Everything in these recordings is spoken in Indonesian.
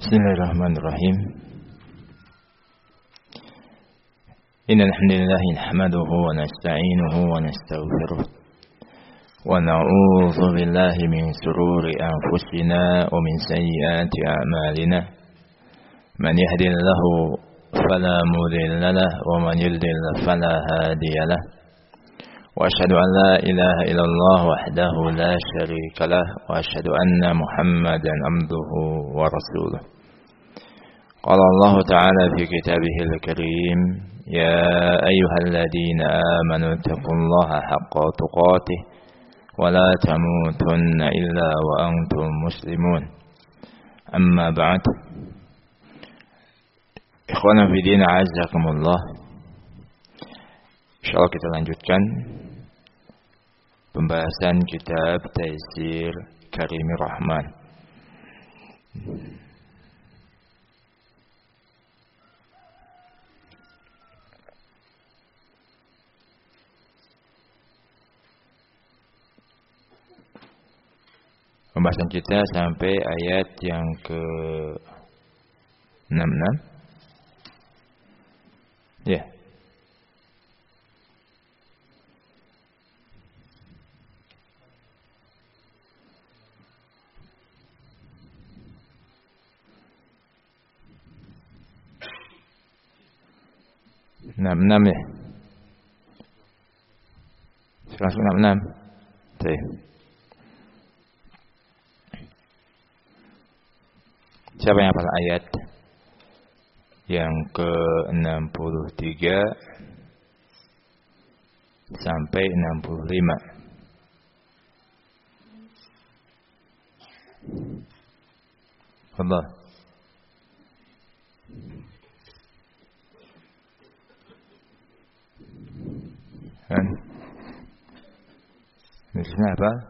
Bismillahirrahmanirrahim. Innal hamdalillah nahmaduhu wa nasta'inuhu wa nastaghfiruh wa na'udzu billahi min shururi anfusina wa min sayyiati a'malina. Man yahdihillahu fala mudilla lahu wa man yudlil fala hadiya lahu. Wa asyhadu an la ilaha illallah wahdahu la syarika lahu wa asyhadu anna Muhammadan abduhu wa rasuluh. Qala Allah Ta'ala fi kitabihil karim, ya ayyuhalladzina amanu taqullaha haqqa tuqatih wa la tamutunna illa wa antum muslimun. Amma ba'd. Ikhwana fi din, a'azzakumullah. Insyaallah kita lanjutkan pembahasan kitab Taisir Karimir Rahman. Pembahasan kita sampai ayat yang ke-66. Ya. Enam ya. Langsung 66. Baik. Siapa yang hafal ayat yang ke-63 sampai 65? Allah. Misalnya apa?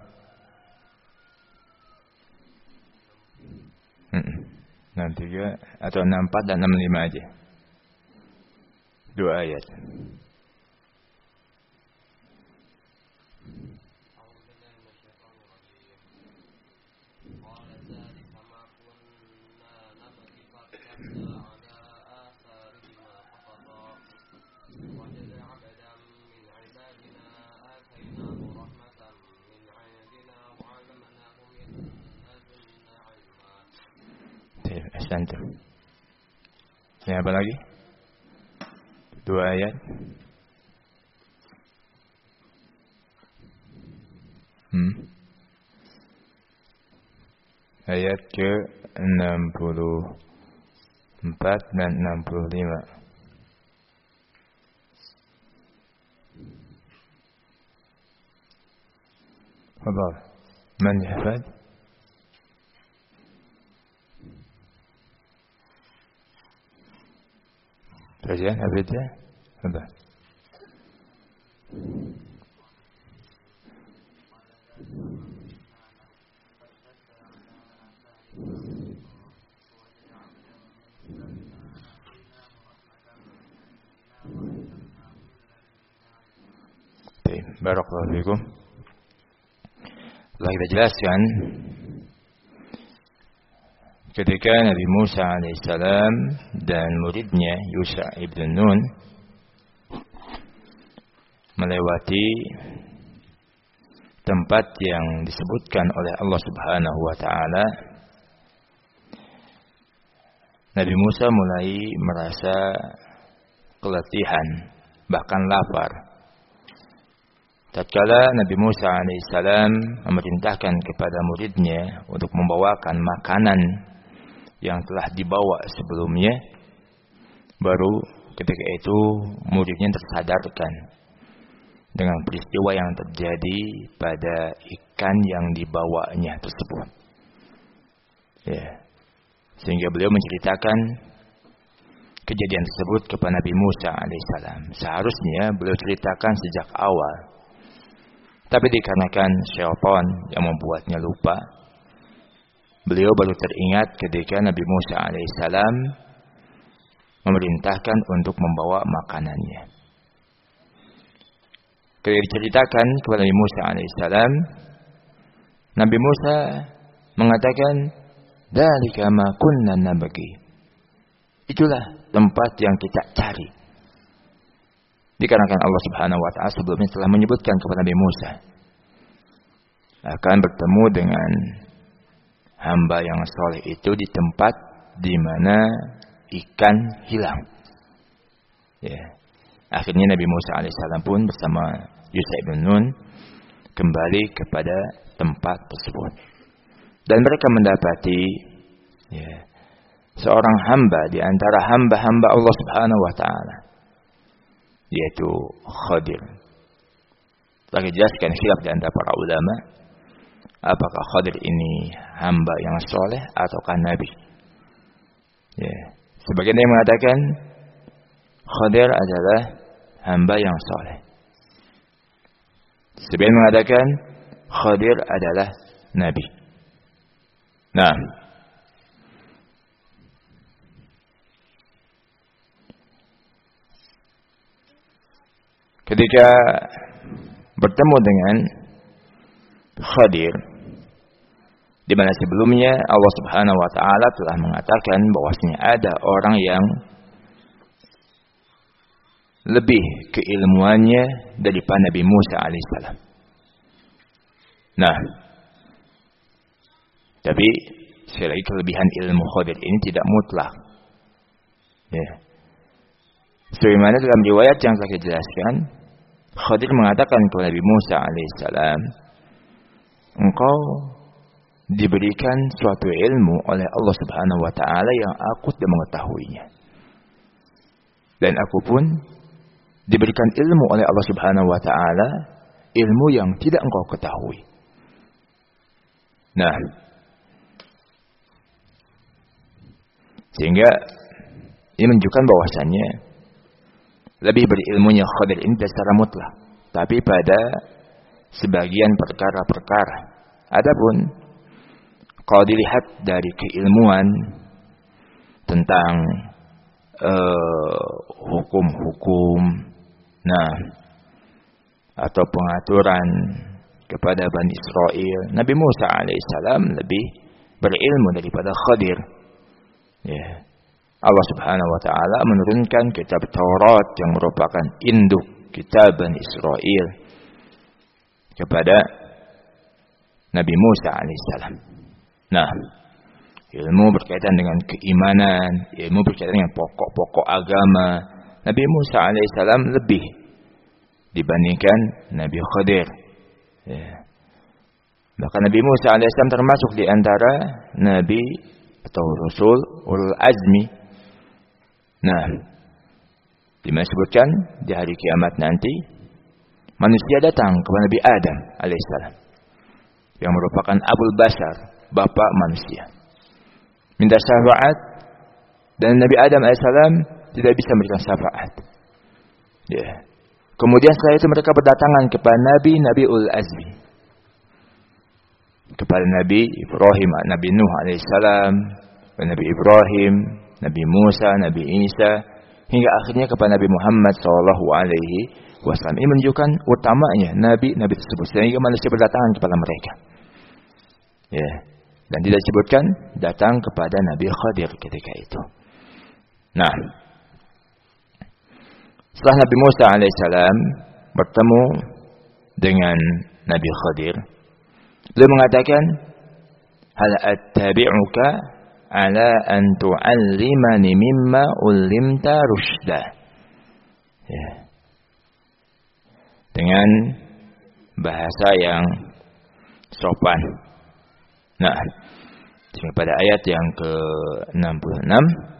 63 atau 64 dan 65 aja. 2 ayat. Ahsantum. Ini apa lagi? 2 ayat. Ayat ke-64 dan 65. Fadhal. Man yahfad? Kajian habisnya sudah. Barakallahu fikum. Telah kita jelaskan ketika Nabi Musa alaihissalam dan muridnya Yusha ibn Nun melewati tempat yang disebutkan oleh Allah Subhanahu wa taala, Nabi Musa mulai merasa keletihan, bahkan lapar. Tatkala Nabi Musa alaihissalam memerintahkan kepada muridnya untuk membawakan makanan yang telah dibawa sebelumnya, baru ketika itu muridnya tersadarkan dengan peristiwa yang terjadi pada ikan yang dibawanya tersebut. Ya. Sehingga beliau menceritakan kejadian tersebut kepada Nabi Musa alaihissalam. Seharusnya beliau ceritakan sejak awal, tapi dikarenakan syaitan yang membuatnya lupa, beliau baru teringat ketika Nabi Musa alaihissalam memerintahkan untuk membawa makanannya. Ketika diceritakan kepada Nabi Musa alaihissalam, Nabi Musa mengatakan, Dzalika ma kunna nabghi. Itulah tempat yang kita cari. Dikarenakan Allah Subhanahu wa taala sebelumnya telah menyebutkan kepada Nabi Musa akan bertemu dengan hamba yang soleh itu di tempat di mana ikan hilang. Ya. Akhirnya Nabi Musa alaihissalam pun bersama Yusha ibn Nun kembali kepada tempat tersebut. Dan mereka mendapati seorang hamba di antara hamba-hamba Allah Subhanahu wa taala, yaitu Khadir. Telah dijelaskan khilaf di antara para ulama, apakah Khadir ini hamba yang soleh ataukah nabi. Sebagian yang mengatakan Khadir adalah hamba yang soleh. Sebagian mengatakan Khadir adalah nabi. Nah, ketika bertemu dengan Khadir, di mana sebelumnya Allah Subhanahu wa taala telah mengatakan bahwasanya ada orang yang lebih keilmuannya daripada Nabi Musa alaihissalam. Nah, tapi sekali lagi kelebihan ilmu Khadir ini tidak mutlak. Sebagaimana dalam riwayat yang telah dijelaskan, Khadir mengatakan kepada Nabi Musa alaihissalam, engkau diberikan suatu ilmu oleh Allah Subhanahu wa taala yang aku tidak mengetahuinya. Dan aku pun diberikan ilmu oleh Allah Subhanahu wa taala, ilmu yang tidak engkau ketahui. Nah, sehingga ini menunjukkan bahwasannya lebih berilmunya Khadir ini secara mutlak, tapi pada sebagian perkara-perkara. Adapun kalau dilihat dari keilmuan tentang hukum-hukum, atau pengaturan kepada Bani Israel, Nabi Musa alaihissalam lebih berilmu daripada Khadir. Allah Subhanahu wa taala menurunkan kitab Taurat yang merupakan induk kitab Bani Israel kepada Nabi Musa alaihissalam. Nah, ilmu berkaitan dengan keimanan, ilmu berkaitan dengan pokok-pokok agama, Nabi Musa alaihissalam lebih dibandingkan Nabi Khadir. Bahkan Nabi Musa alaihissalam termasuk di antara nabi atau rasul ulul azmi. Nah, disebutkan di hari kiamat nanti manusia datang kepada Nabi Adam alaihissalam yang merupakan Abul Bashar, bapak manusia, minta syafaat, dan Nabi Adam alaihissalam tidak bisa memberikan syafaat. Kemudian setelah itu mereka berdatangan kepada Nabi Ul Azmi, kepada Nabi Ibrahim, Nabi Nuh alaihissalam, Nabi Ibrahim, Nabi Musa, Nabi Isa, hingga akhirnya kepada Nabi Muhammad sallallahu alaihi wasallam. Ini menunjukkan utamanya nabi-nabi tersebut, sehingga manusia berdatangan kepada mereka. Dan tidak disebutkan datang kepada Nabi Khadir ketika itu. Nah, setelah Nabi Musa alaihissalam bertemu dengan Nabi Khadir, beliau mengatakan, hal attabi'uka ala an tu'allimani mimma ullimta rushda. Dengan bahasa yang sopan. Nah, pada ayat yang ke-66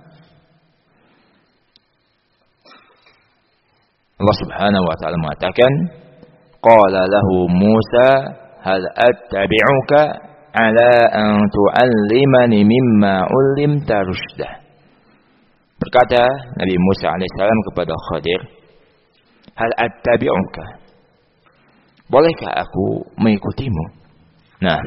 Allah Subhanahu wa taala mengatakan, qala lahu Musa hal attabi'uka ala an tu'allimani mimma ullimta rushda. Berkata Nabi Musa alaihissalam kepada Khadir, hal attabi'uka, bolehkah aku mengikutimu? Nah,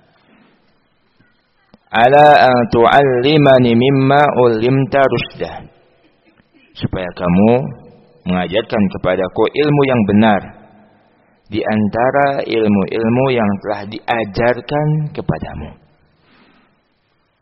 ala an tu'allimani mimma ullimta rushda, supaya kamu mengajarkan kepadaku ilmu yang benar di antara ilmu-ilmu yang telah diajarkan kepadamu.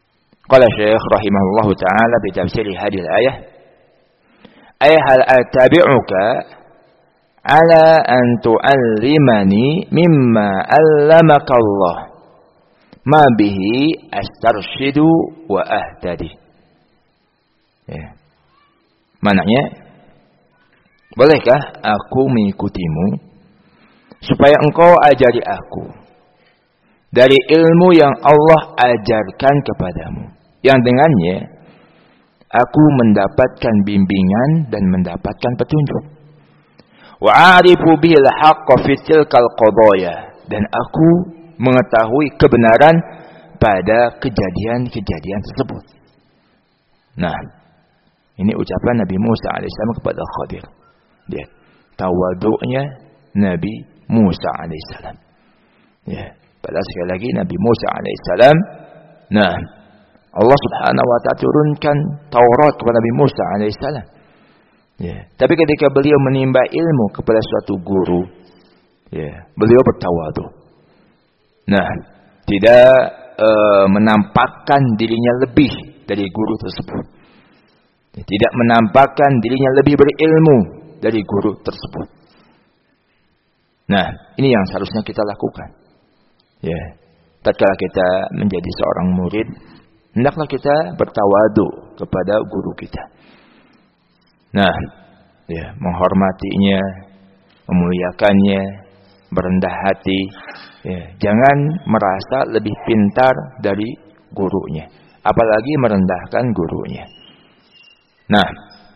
Qala Syekh rahimahullahu taala bi tafsir hadhihi al-ayah, ay hal attabi'uka ala an tu'allimani mimma 'allamaka Allah ma bihi astarshidu wa ahtadi. Ya. Maknanya, bolehkah aku mengikutimu supaya engkau ajari aku dari ilmu yang Allah ajarkan kepadamu, yang dengannya aku mendapatkan bimbingan dan mendapatkan petunjuk. Wa a'rifu bihil haqqa fi tilkal qadaya, dan aku mengetahui kebenaran pada kejadian-kejadian tersebut. Nah, ini ucapan Nabi Musa alaihissalam kepada Khadir. Dia tawaduknya Nabi Musa alaihissalam. Ya. Padahal sekali lagi Nabi Musa alaihissalam, nah, Allah subhanahu wa ta'ala turunkan Taurat kepada Nabi Musa alaihissalam. Ya. Tapi ketika beliau menimba ilmu kepada suatu guru, ya, beliau bertawadhu. Nah, tidak menampakkan dirinya lebih dari guru tersebut. Ya, tidak menampakkan dirinya lebih berilmu dari guru tersebut. Nah, ini yang seharusnya kita lakukan. Ya, tatkala kita menjadi seorang murid, hendaklah kita bertawadhu kepada guru kita. Nah, ya, menghormatinya, memuliakannya, berendah hati. Ya, jangan merasa lebih pintar dari gurunya, apalagi merendahkan gurunya. Nah,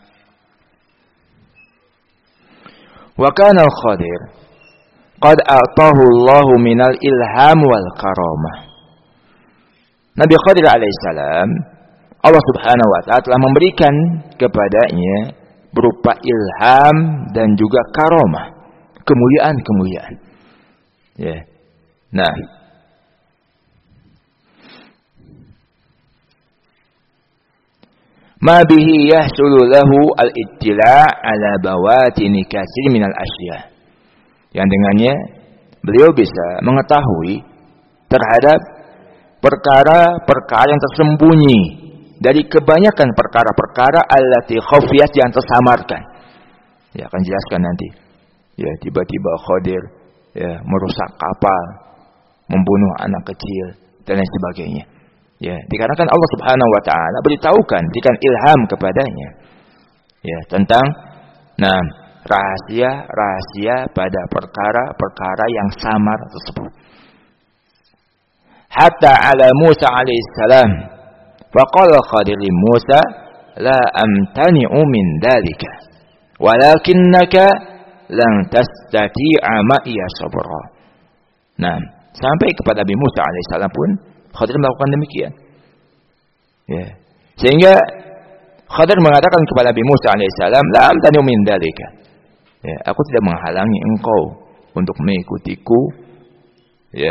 wa kana al-Khadir qad a'tahu Allahu minal ilham wal karamah. Nabi Khadir alaihissalam, Allah subhanahu wa ta'ala telah memberikan kepadanya berupa ilham dan juga karamah, kemuliaan-kemuliaan. Ya. Nah, ma bihi yahsulu lahu al-ittila' ala bawatini katsir minal asya', yang dengannya beliau bisa mengetahui terhadap perkara-perkara yang tersembunyi dari kebanyakan perkara-perkara allati khafiyat, yang tersamarkan. Ya, akan jelaskan nanti. Ya, tiba-tiba Khadir ya merusak kapal, membunuh anak kecil dan lain sebagainya. Ya, dikarenakan Allah Subhanahu wa taala beritahukan, berikan ilham kepadanya. Ya, tentang rahasia-rahasia pada perkara-perkara yang samar tersebut. Hatta ala Musa alaihissalam, wa qala Khadir li Musa, la amtani'u min dhalika, walakinnaka lan tastati'a ma'iya sabra. Nah, sampai kepada Nabi Musa alaihissalam pun Khadir melakukan demikian. Ya. Sehingga Khadir mengatakan kepada Nabi Musa alaihissalam, la amtani'u min dhalika. Ya, aku tidak menghalangi engkau untuk mengikutiku, ya,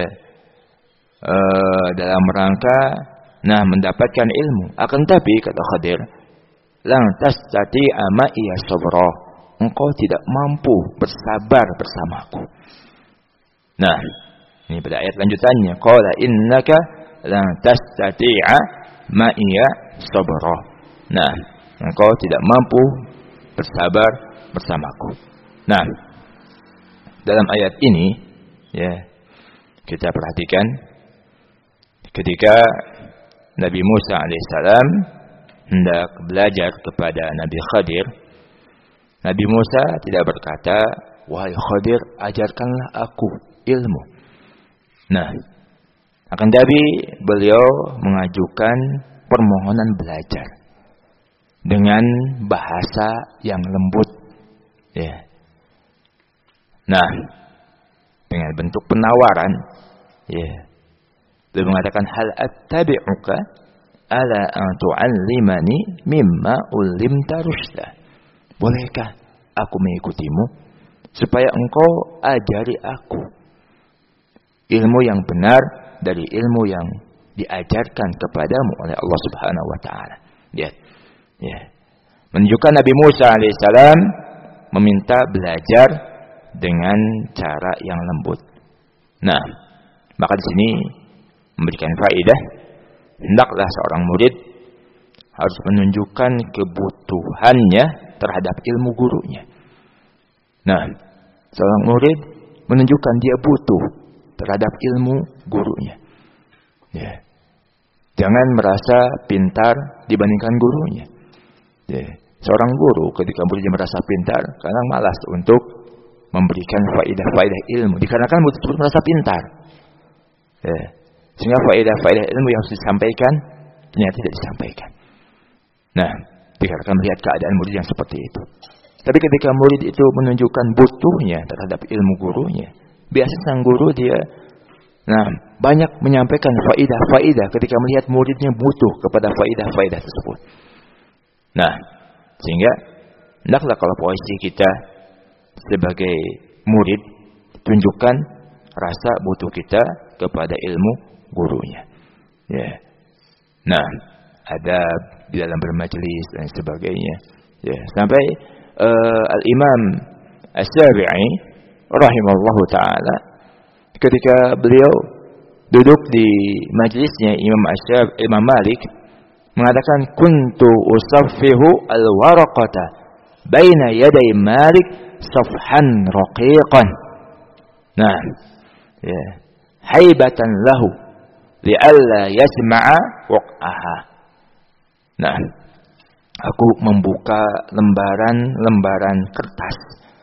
dalam rangka mendapatkan ilmu. Akan tapi kata Khadir, lang tastati'a ma'iya sabra, engkau tidak mampu bersabar bersamaku. Nah, ini pada ayat lanjutannya, qala innaka lang tastati'a ma'iya sabra. Nah, engkau tidak mampu bersabar bersamaku. Nah, dalam ayat ini ya kita perhatikan ketika Nabi Musa alaihissalam hendak belajar kepada Nabi Khadir, Nabi Musa tidak berkata, wahai Khadir, ajarkanlah aku ilmu. Nah, akan tapi beliau mengajukan permohonan belajar dengan bahasa yang lembut, ya. Nah, dengan bentuk penawaran, ya. Beliau mengatakan, hal attabi'uka ala an tu'allimani mimma ulimta rusyda. Bolehkah aku mengikutimu supaya engkau ajari aku ilmu yang benar dari ilmu yang diajarkan kepadamu oleh Allah Subhanahu wa taala. Ya. Ya. Menunjukkan Nabi Musa alaihissalam meminta belajar dengan cara yang lembut. Nah, maka di sini memberikan faedah hendaklah seorang murid harus menunjukkan kebutuhannya terhadap ilmu gurunya. Nah, seorang murid menunjukkan dia butuh terhadap ilmu gurunya. Ya. Jangan merasa pintar dibandingkan gurunya. Ya. Seorang guru ketika muridnya merasa pintar, kadang malas untuk memberikan faedah-faedah ilmu, dikarenakan murid tersebut merasa pintar. Ya. Sehingga faedah-faedah ilmu yang harus disampaikan ternyata tidak disampaikan. Nah, dikarenakan melihat keadaan murid yang seperti itu. Tapi ketika murid itu menunjukkan butuhnya terhadap ilmu gurunya, biasanya sang guru dia banyak menyampaikan faedah-faedah ketika melihat muridnya butuh kepada faedah-faedah tersebut. Nah, sehingga hendaklah kalau posisi kita sebagai murid tunjukkan rasa butuh kita kepada ilmu gurunya. Ya. Nah, ada di dalam bermajelis dan sebagainya. Ya, sampai Al-Imam Asy-Syafi'i rahimahullahu taala ketika beliau duduk di majelisnya Imam Malik mengatakan kuntu usaffihu al-waraqata baina yaday Malik safhan raqiqan. Nah, ya, haibatan lahu li'alla yasma'a waq'aha. Nah, aku membuka lembaran-lembaran kertas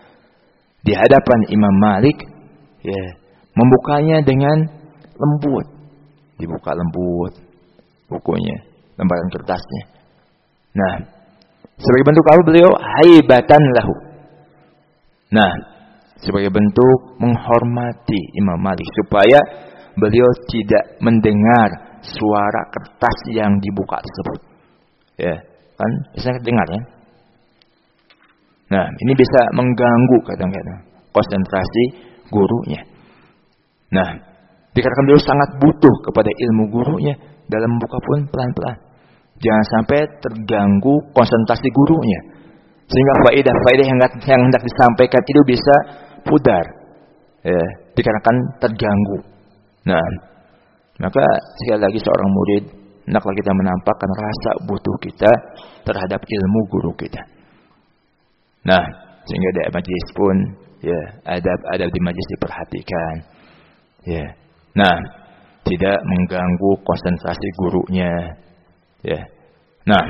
di hadapan Imam Malik, ya, membukanya dengan lembut. Dibuka lembut bukunya, lembaran kertasnya. Nah, sebagai bentuk apa beliau? Haibatan lahu. Nah, sebagai bentuk menghormati Imam Malik supaya beliau tidak mendengar suara kertas yang dibuka tersebut. Ya, kan bisa dengar ya. Nah, ini bisa mengganggu kadang-kadang konsentrasi gurunya. Nah, dikarenakan beliau sangat butuh kepada ilmu gurunya, dalam membuka pun pelan-pelan. Jangan sampai terganggu konsentrasi gurunya, sehingga faedah-faedah yang hendak disampaikan itu bisa pudar, ya, dikarenakan terganggu. Nah, maka sekali lagi seorang murid hendaklah kita menampakkan rasa butuh kita terhadap ilmu guru kita. Nah, sehingga di majelis pun, ya, adab di majelis diperhatikan. Ya. Nah, tidak mengganggu konsentrasi gurunya. Ya. Nah,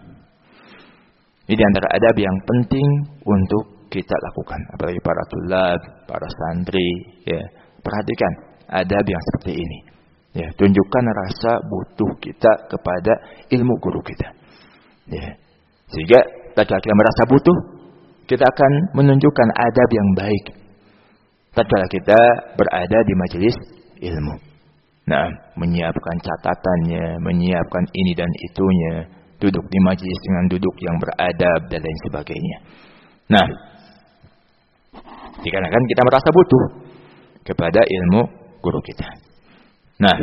ini di antara adab yang penting untuk kita lakukan, apalagi para tulab, para santri, ya. Perhatikan adab yang seperti ini. Ya, tunjukkan rasa butuh kita kepada ilmu guru kita. Ya. Sehingga tatkala kita merasa butuh, kita akan menunjukkan adab yang baik tatkala kita berada di majelis ilmu. Nah, menyiapkan catatannya, menyiapkan ini dan itunya, duduk di majelis dengan duduk yang beradab dan lain sebagainya. Nah, dikarenakan kita merasa butuh kepada ilmu guru kita. Nah,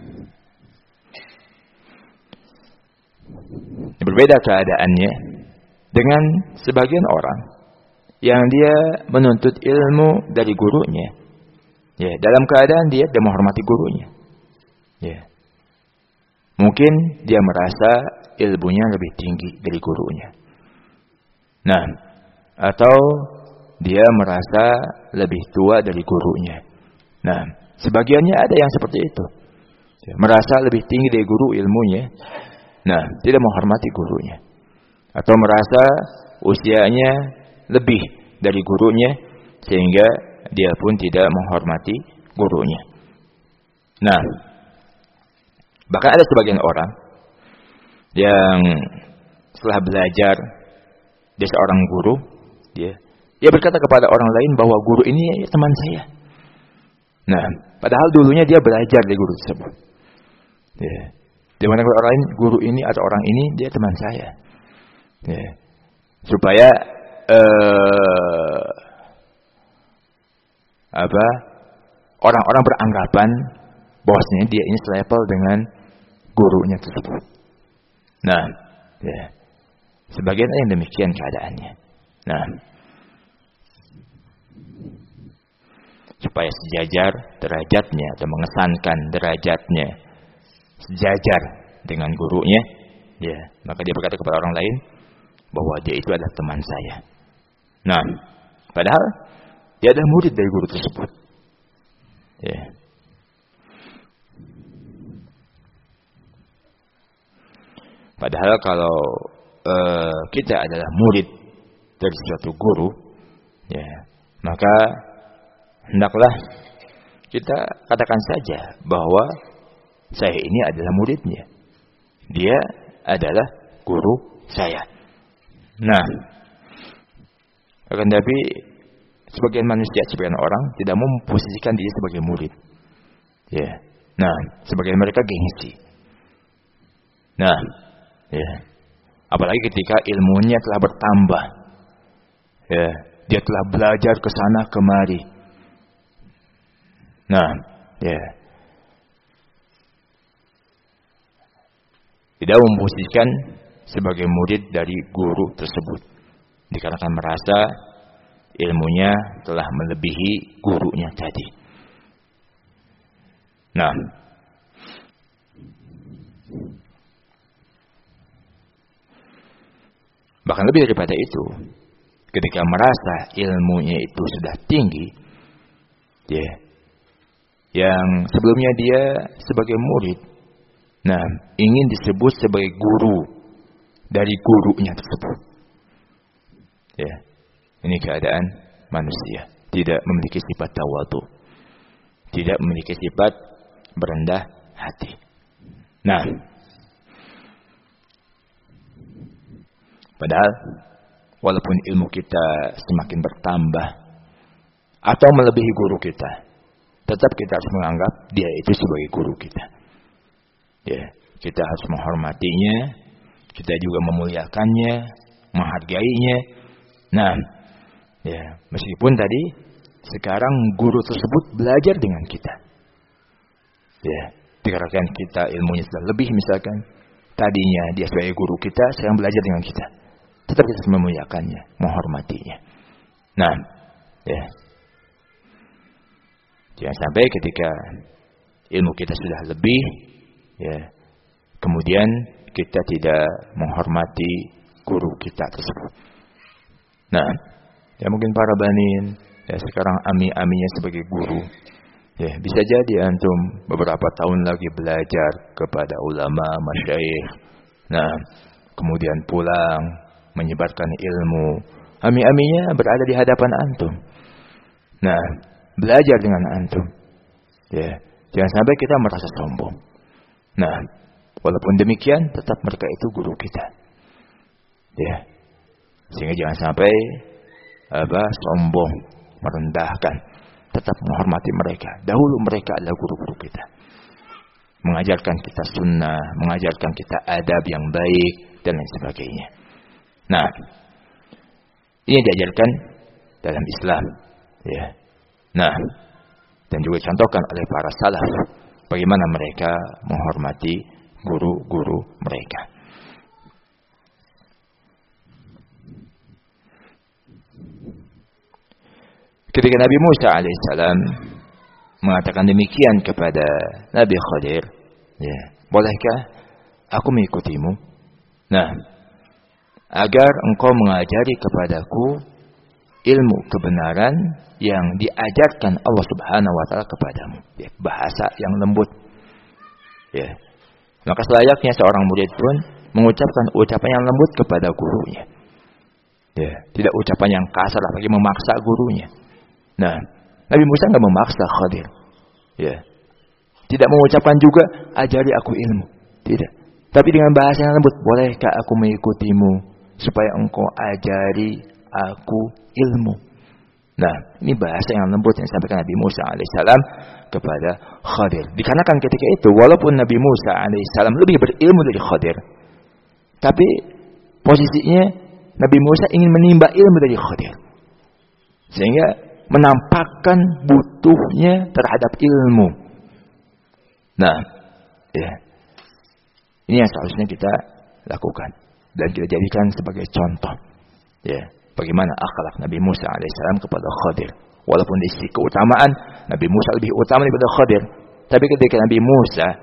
berbeda keadaannya dengan sebagian orang yang dia menuntut ilmu dari gurunya, ya, dalam keadaan dia tidak menghormati gurunya, ya. Mungkin dia merasa ilmunya lebih tinggi dari gurunya. Nah, atau dia merasa lebih tua dari gurunya. Nah, sebagiannya ada yang seperti itu, ya, merasa lebih tinggi dari guru ilmunya. Nah, tidak menghormati gurunya, atau merasa usianya lebih dari gurunya sehingga dia pun tidak menghormati gurunya. Nah, bahkan ada sebagian orang yang setelah belajar dari seorang guru, dia berkata kepada orang lain bahwa guru ini teman saya. Nah, padahal dulunya dia belajar dari guru tersebut. Ya. Di mana orang lain, guru ini atau orang ini dia teman saya. Ya. Supaya orang-orang beranggapan bahwasanya dia ini selevel dengan gurunya tersebut. Nah, ya. Sebagian ada yang demikian keadaannya. Nah, supaya sejajar derajatnya atau mengesankan derajatnya sejajar dengan gurunya, ya, maka dia berkata kepada orang lain bahwa dia itu adalah teman saya. Nah, padahal dia adalah murid dari guru tersebut. Ya. Padahal kalau kita adalah murid dari suatu guru, ya, maka hendaklah kita katakan saja bahwa saya ini adalah muridnya. Dia adalah guru saya. Nah, akan tapi sebagian manusia, sebagian orang tidak memposisikan diri sebagai murid. Ya. Nah, sebagian mereka gengsi. Nah, ya. Apalagi ketika ilmunya telah bertambah. Ya, dia telah belajar ke sana kemari. Nah, ya. Tidak memposisikan sebagai murid dari guru tersebut. Dikarenakan merasa ilmunya telah melebihi gurunya tadi. Nah, bahkan lebih daripada itu, ketika merasa ilmunya itu sudah tinggi, ya, yang sebelumnya dia sebagai murid, nah, ingin disebut sebagai guru dari gurunya tersebut. Ya, ini keadaan manusia, tidak memiliki sifat tawadhu, tidak memiliki sifat berendah hati. Nah, padahal walaupun ilmu kita semakin bertambah atau melebihi guru kita, tetap kita harus menganggap dia itu sebagai guru kita. Ya, kita harus menghormatinya, kita juga memuliakannya, menghargainya. Nah, ya, meskipun tadi sekarang guru tersebut belajar dengan kita. Ya, dikarenakan kita ilmunya sudah lebih, misalkan tadinya dia sebagai guru kita, sekarang belajar dengan kita. Tetap kita harus memuliakannya, menghormatinya. Nah, ya. Jangan sampai ketika ilmu kita sudah lebih, ya, kemudian kita tidak menghormati guru kita tersebut. Nah, ya mungkin para banin, ya sekarang ami-aminya sebagai guru. Ya, bisa jadi antum beberapa tahun lagi belajar kepada ulama, masyayikh. Nah, kemudian pulang menyebarkan ilmu. Ami-aminya berada di hadapan antum. Nah, belajar dengan antum. Ya, jangan sampai kita merasa sombong. Nah, walaupun demikian, tetap mereka itu guru kita. Ya, sehingga jangan sampai sombong, merendahkan. Tetap menghormati mereka. Dahulu mereka adalah guru-guru kita. Mengajarkan kita sunnah, mengajarkan kita adab yang baik, dan lain sebagainya. Nah, ini diajarkan dalam Islam. Ya. Nah, dan juga dicontohkan oleh para salaf bagaimana mereka menghormati guru-guru mereka. Ketika Nabi Musa alaihissalam mengatakan demikian kepada Nabi Khadir, ya, bolehkah aku mengikutimu? Nah, agar engkau mengajari kepadaku ilmu kebenaran yang diajarkan Allah Subhanahu wa taala kepadamu. Ya, bahasa yang lembut. Ya. Maka selayaknya seorang murid pun mengucapkan ucapan yang lembut kepada gurunya. Ya, tidak ucapan yang kasar apalagi memaksa gurunya. Nah, Nabi Musa enggak memaksa Khadir. Ya. Tidak mengucapkan juga ajari aku ilmu. Tidak. Tapi dengan bahasa yang lembut, bolehkah aku mengikutimu supaya engkau ajari aku ilmu. Nah, ini bahasa yang lembut yang disampaikan Nabi Musa alaihissalam kepada Khadir. Dikarenakan ketika itu, walaupun Nabi Musa alaihissalam lebih berilmu dari Khadir, tapi posisinya Nabi Musa ingin menimba ilmu dari Khadir, sehingga menampakkan butuhnya terhadap ilmu. Nah, ya, ini yang seharusnya kita lakukan dan kita jadikan sebagai contoh. Ya. Bagaimana akhlak Nabi Musa alaihissalam kepada Khadir. Walaupun di sisi keutamaan Nabi Musa lebih utama daripada Khadir, tapi ketika Nabi Musa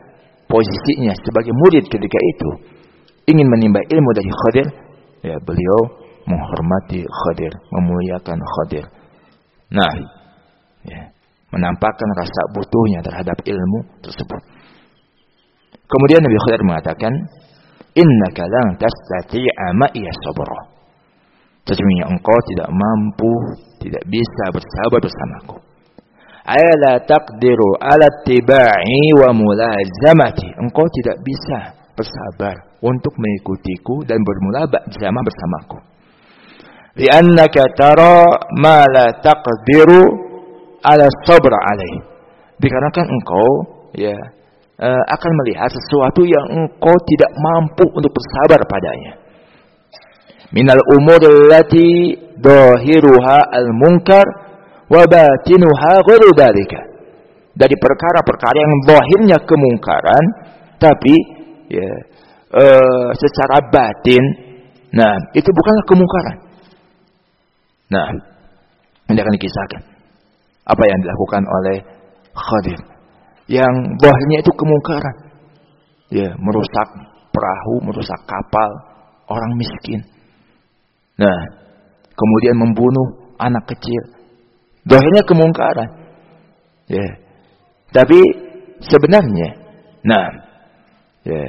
posisinya sebagai murid ketika itu ingin menimba ilmu dari Khadir, ya beliau menghormati Khadir, memuliakan Khadir. Nah, ya, menampakkan rasa butuhnya terhadap ilmu tersebut. Kemudian Nabi Khadir mengatakan, innaka lan tastati'a ma'iya sabra. Sesungguhnya engkau tidak mampu, tidak bisa bersabar bersamaku. Ala taqdiru ala tiba'i wa mulazamati. Engkau tidak bisa bersabar untuk mengikutiku dan bermulazamah bersamaku. Li'annaka tara ma la taqdiru ala sabr alaih. Dikarenakan engkau ya akan melihat sesuatu yang engkau tidak mampu untuk bersabar padanya. Minal umur allati dhahiruha al-munkar wa batinuha ghairu dzalika. Dari perkara-perkara yang zahirnya kemungkaran tapi ya secara batin, nah itu bukanlah kemungkaran. Nah, ini akan dikisahkan apa yang dilakukan oleh Khadir. Yang zahirnya itu kemungkaran. Ya, merusak perahu, merusak kapal orang miskin. Nah, kemudian membunuh anak kecil. Zahirnya kemungkaran. Ya. Tapi sebenarnya, nah, ya,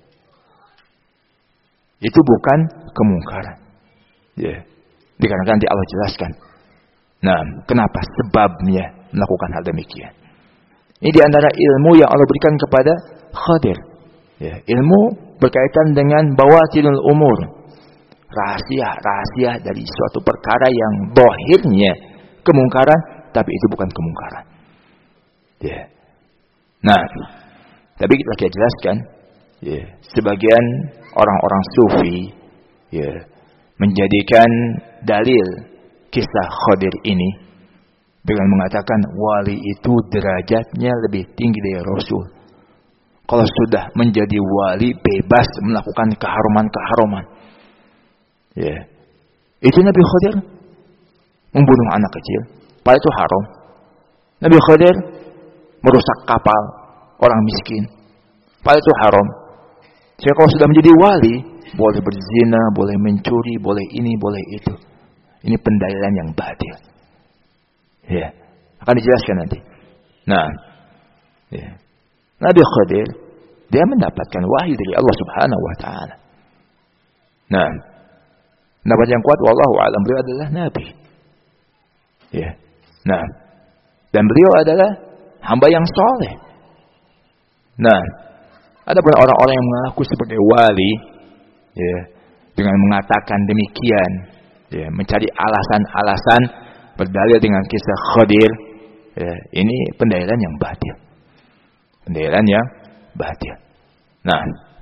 itu bukan kemungkaran. Ya. Dikarenakan nanti Allah jelaskan. Nah, kenapa sebabnya melakukan hal demikian? Ini di antara ilmu yang Allah berikan kepada Khadir. Ya, ilmu berkaitan dengan bawatinul umur. Rahasia-rahasia dari suatu perkara yang zahirnya kemungkaran, tapi itu bukan kemungkaran. Ya. Nah, tapi kita jelaskan, ya, sebagian orang-orang sufi, ya, menjadikan dalil kisah Khadir ini dengan mengatakan wali itu derajatnya lebih tinggi dari Rasul. Kalau sudah menjadi wali bebas melakukan keharuman-keharuman. Ya. Itu Nabi Khadir membunuh anak kecil, padahal itu haram. Nabi Khadir merusak kapal orang miskin, padahal itu haram. Sehingga kalau sudah menjadi wali, boleh berzina, boleh mencuri, boleh ini, boleh itu. Ini pendalilan yang batil. Ya, akan dijelaskan nanti. Nah, ya. Nabi Khadir dia mendapatkan wahyu dari Allah Subhanahu wa taala. Nah, pendapat yang kuat wallahu a'lam, beliau adalah nabi. Ya. Nah, dan beliau adalah hamba yang soleh. Nah, adapun orang-orang yang mengaku sebagai wali, ya, dengan mengatakan demikian, ya, mencari alasan-alasan berdalil dengan kisah Khadir, ya, ini pendalilan yang batil. Pendalilan yang batil. Nah,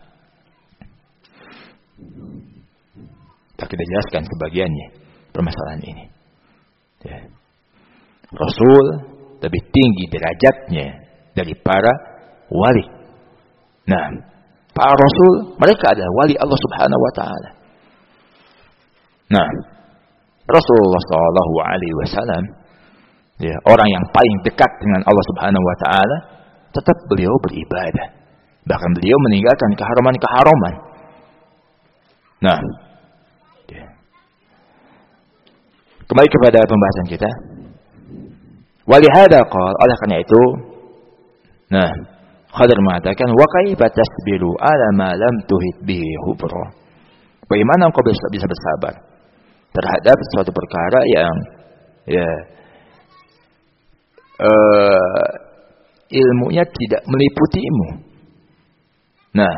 kita jelaskan sebagiannya permasalahan ini. Ya. Rasul lebih tinggi derajatnya dari para wali. Nah, para Rasul mereka adalah wali Allah Subhanahu wa taala. Nah, Rasulullah Shallallahu Alaihi Wasallam, ya, orang yang paling dekat dengan Allah Subhanahu Wa Taala, tetap beliau beribadah. Bahkan beliau meninggalkan keharuman-keharuman. Nah, ya. Kembali kepada pembahasan kita. Walihada qala, oleh karena itu, nah, Khadir mengatakan, wa kaifa tasbiru ala ma lam tuhit bihi khubra. Bagaimana engkau bisa bersabar terhadap suatu perkara yang ya ilmunya tidak meliputimu. Nah,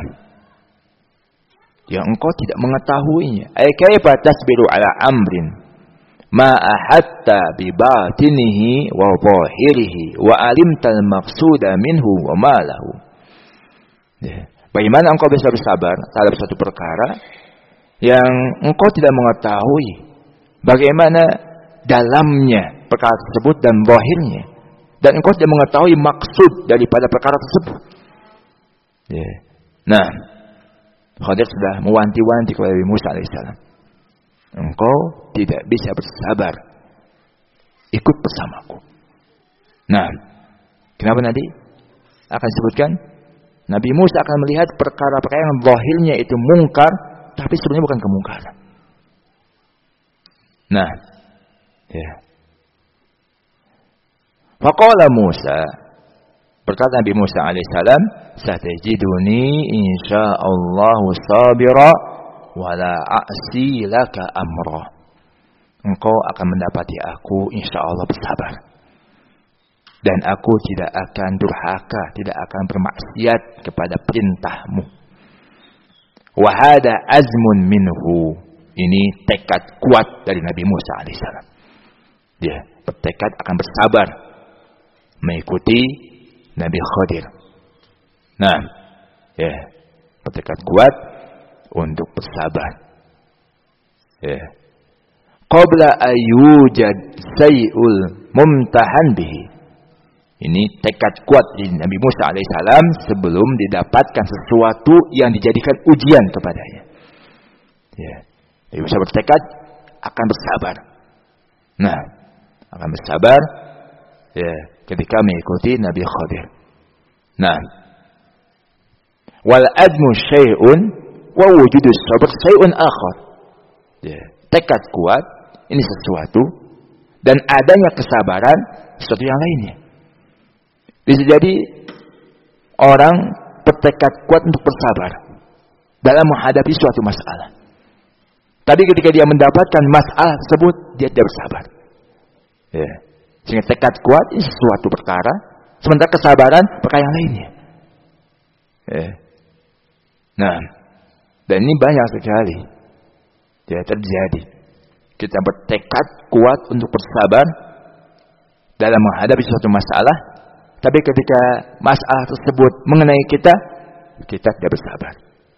yang engkau tidak mengetahuinya. Ay kaifa tasbiru ala amrin ma ahatta bi batinihi wa zahirihi wa alimtal maqsuda minhu wa ma lahu. Ya. Bagaimana engkau bisa bersabar terhadap suatu perkara yang engkau tidak mengetahui bagaimana dalamnya perkara tersebut dan zahirnya, dan engkau tidak mengetahui maksud daripada perkara tersebut. Ya. Nah, Khadir sudah mewanti-wanti kepada Nabi Musa alaihissalam, engkau tidak bisa bersabar, ikut bersamaku. Nah, kenapa nanti akan disebutkan? Nabi Musa akan melihat perkara-perkara yang zahirnya itu mungkar, tapi sebenarnya bukan kemungkaran. Nah, ya. Faqala Musa, berkata Nabi Musa alaihissalam, satajiduni insyaallahu sabira wala a'si laka amra. Engkau akan mendapati aku insyaallah bersabar. Dan aku tidak akan durhaka, tidak akan bermaksiat kepada perintahmu. Wa hada azmun minhu. Ini tekad kuat dari Nabi Musa alaihissalam. Dia bertekad akan bersabar mengikuti Nabi Khadir. Nah, ya, bertekad kuat untuk bersabar. Ya. Qabla ayyujad say'ul mumtahan bihi. Ini tekad kuat dari Nabi Musa alaihissalam sebelum didapatkan sesuatu yang dijadikan ujian kepadanya. Ya. Nabi Musa bertekad akan bersabar. Nah, akan bersabar ya, ketika mengikuti Nabi Khadir. Nah, wal admu syai'un wa wujudus sabr syai'un akhar. Ya, tekad kuat ini sesuatu dan adanya kesabaran sesuatu yang lainnya. Bisa jadi orang bertekad kuat untuk bersabar dalam menghadapi suatu masalah. Tapi ketika dia mendapatkan masalah tersebut, dia tidak bersabar. Ya. Sehingga tekad kuat ini sesuatu perkara, sementara kesabaran perkara yang lainnya. Ya. Nah, dan ini banyak sekali ya, terjadi. Kita bertekad kuat untuk bersabar dalam menghadapi suatu masalah. Tapi ketika masalah tersebut mengenai kita tidak bersabar.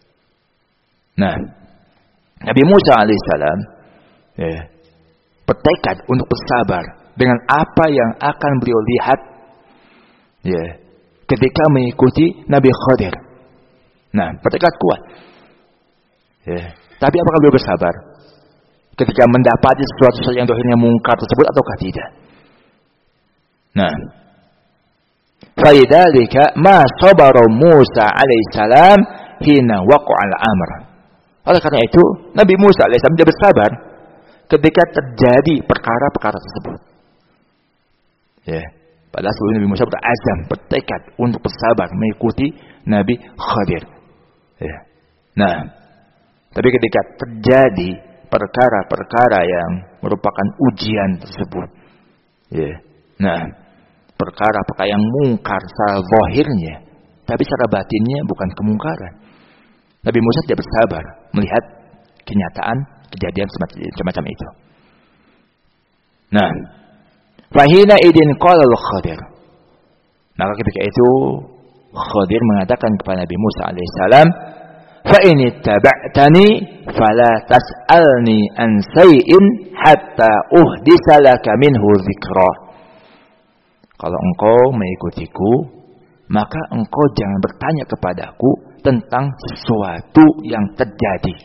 Nah, Nabi Musa alaihissalam ya, bertekad untuk bersabar dengan apa yang akan beliau lihat ya, ketika mengikuti Nabi Khadir. Nah, bertekad kuat. Ya, tapi apakah beliau bersabar ketika mendapati sesuatu yang dohirnya mungkar tersebut ataukah tidak? Nah, فَلِذَلِكَ مَا صَبَرَ مُوسَى عَلَيْهِ السَّلَامُ حِينَ وَقَعَ الْأَمْرُ. Oleh karena itu, Nabi Musa alaihissalam tidak bersabar ketika terjadi perkara-perkara tersebut. Ya, padahal sebelum Nabi Musa berazam, bertekad untuk bersabar mengikuti Nabi Khadir. Ya. Nah, tapi ketika terjadi perkara-perkara yang merupakan ujian tersebut, ya, nah, perkara-perkara yang mungkar secara zahirnya, tapi secara batinnya bukan kemungkaran. Nabi Musa tidak bersabar melihat kenyataan kejadian semacam itu. Nah, fahina idin qala al-Khadir. Maka ketika itu Khadir mengatakan kepada Nabi Musa alaihissalam, fa in ittaba'tani fala tas'alni an shay'in hatta uhdisa laka minhu dzikra. Kalau engkau mengikutiku, maka engkau jangan bertanya kepadaku tentang sesuatu yang terjadi.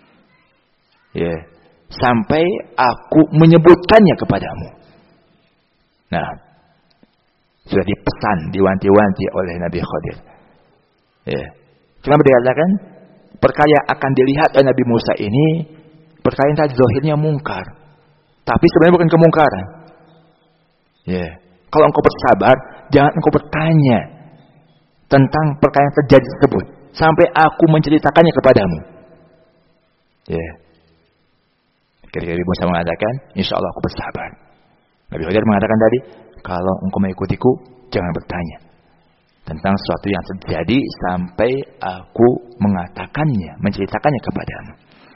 Ya, sampai aku menyebutkannya kepadamu. Nah, sudah dipesan, diwanti-wanti oleh Nabi Khadir. Ya. Kenapa dikatakan perkara yang akan dilihat oleh Nabi Musa ini perkara yang tadi zahirnya mungkar, tapi sebenarnya bukan kemungkaran. Ya. Kalau engkau bersabar, jangan engkau bertanya tentang perkara yang terjadi tersebut sampai aku menceritakannya kepadamu. Ya. Ketika Nabi Musa mengatakan, insyaallah aku bersabar. Nabi Khadir mengatakan tadi, kalau engkau mengikutiku, jangan bertanya tentang sesuatu yang terjadi sampai aku mengatakannya, menceritakannya kepadamu.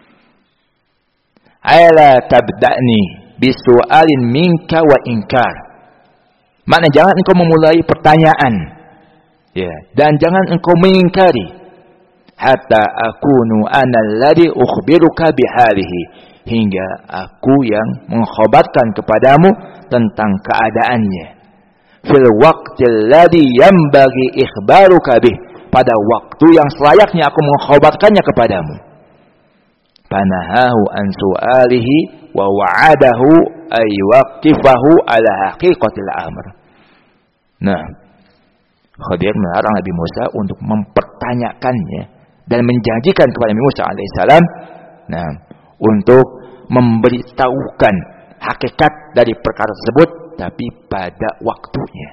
Ala tabda'ni bisu'alin minka wa inkar. Maknanya jangan engkau memulai pertanyaan, ya, dan jangan engkau mengingkari. Hatta akunu ana alladhi ukhbiruka bihalihi, hingga aku yang mengkhabarkan kepadamu tentang keadaannya. Fil waqtil ladzi yanbaghi ikhbaruka bih, pada waktu yang selayaknya aku mengkhabarkannya kepadamu. Fanahahu an su'alihi wa wa'adahu ay waqifahu ala haqiqatil amr. Nah, Khadir melarang Nabi Musa untuk mempertanyakannya dan menjanjikan kepada Nabi Musa alaihissalam, nah, untuk memberitahukan hakikat dari perkara tersebut, tapi pada waktunya.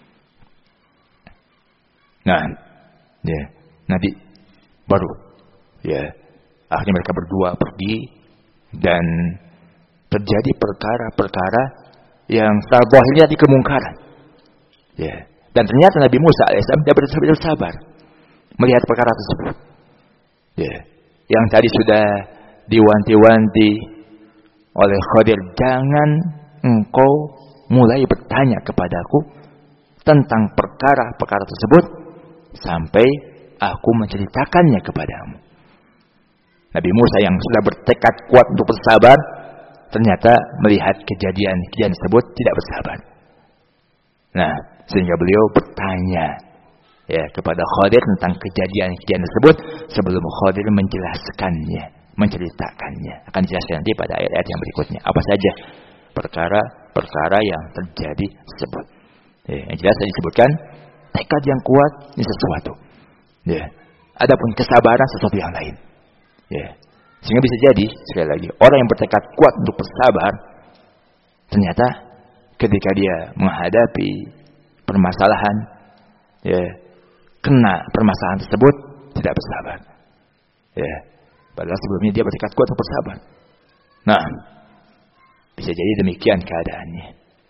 Nah, ya, Nabi baru, ya, akhirnya mereka berdua pergi dan terjadi perkara-perkara yang zahirnya di kemungkaran. Ya, dan ternyata Nabi Musa alaihissalam dia bersabar melihat perkara tersebut. Ya, yang tadi sudah diwanti-wanti oleh Khadir, jangan engkau mulai bertanya kepadaku tentang perkara-perkara tersebut sampai aku menceritakannya kepadamu. Nabi Musa yang sudah bertekad kuat untuk bersabar, ternyata melihat kejadian tersebut tidak bersabar. Nah, sehingga beliau bertanya, ya, kepada Khadir tentang kejadian tersebut sebelum Khadir menjelaskannya, menceritakannya. Akan dijelaskan nanti pada ayat-ayat yang berikutnya. Apa saja perkara-perkara yang terjadi tersebut. Ya, yang jelas tadi disebutkan tekad yang kuat ini sesuatu. Ya, adapun kesabaran sesuatu yang lain. Ya, sehingga bisa jadi sekali lagi orang yang bertekad kuat untuk bersabar, ternyata ketika dia menghadapi permasalahan, ya, kena permasalahan tersebut tidak bersabar. Ya, padahal sebelumnya dia bertekad kuat untuk bersabar. Nah, bisa jadi demikian keadaannya.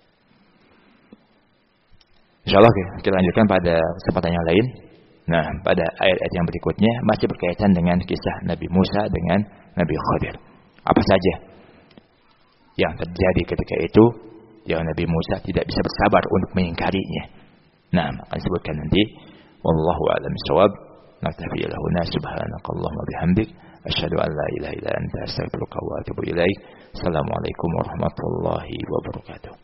Insyaallah kita lanjutkan pada kesempatan yang lain. Nah, pada ayat-ayat yang berikutnya masih berkaitan dengan kisah Nabi Musa dengan Nabi Khadir. Apa saja yang terjadi ketika itu yang Nabi Musa tidak bisa bersabar untuk mengingkarinya. Nah, akan disebutkan nanti. Wallahu a'lam bishawab. Naktafi lahuna subhanakallahumma bihamdik asyhadu an la ilaha illa anta astaghfiruka wa atubu ilaik. Assalamualaikum warahmatullahi wabarakatuh.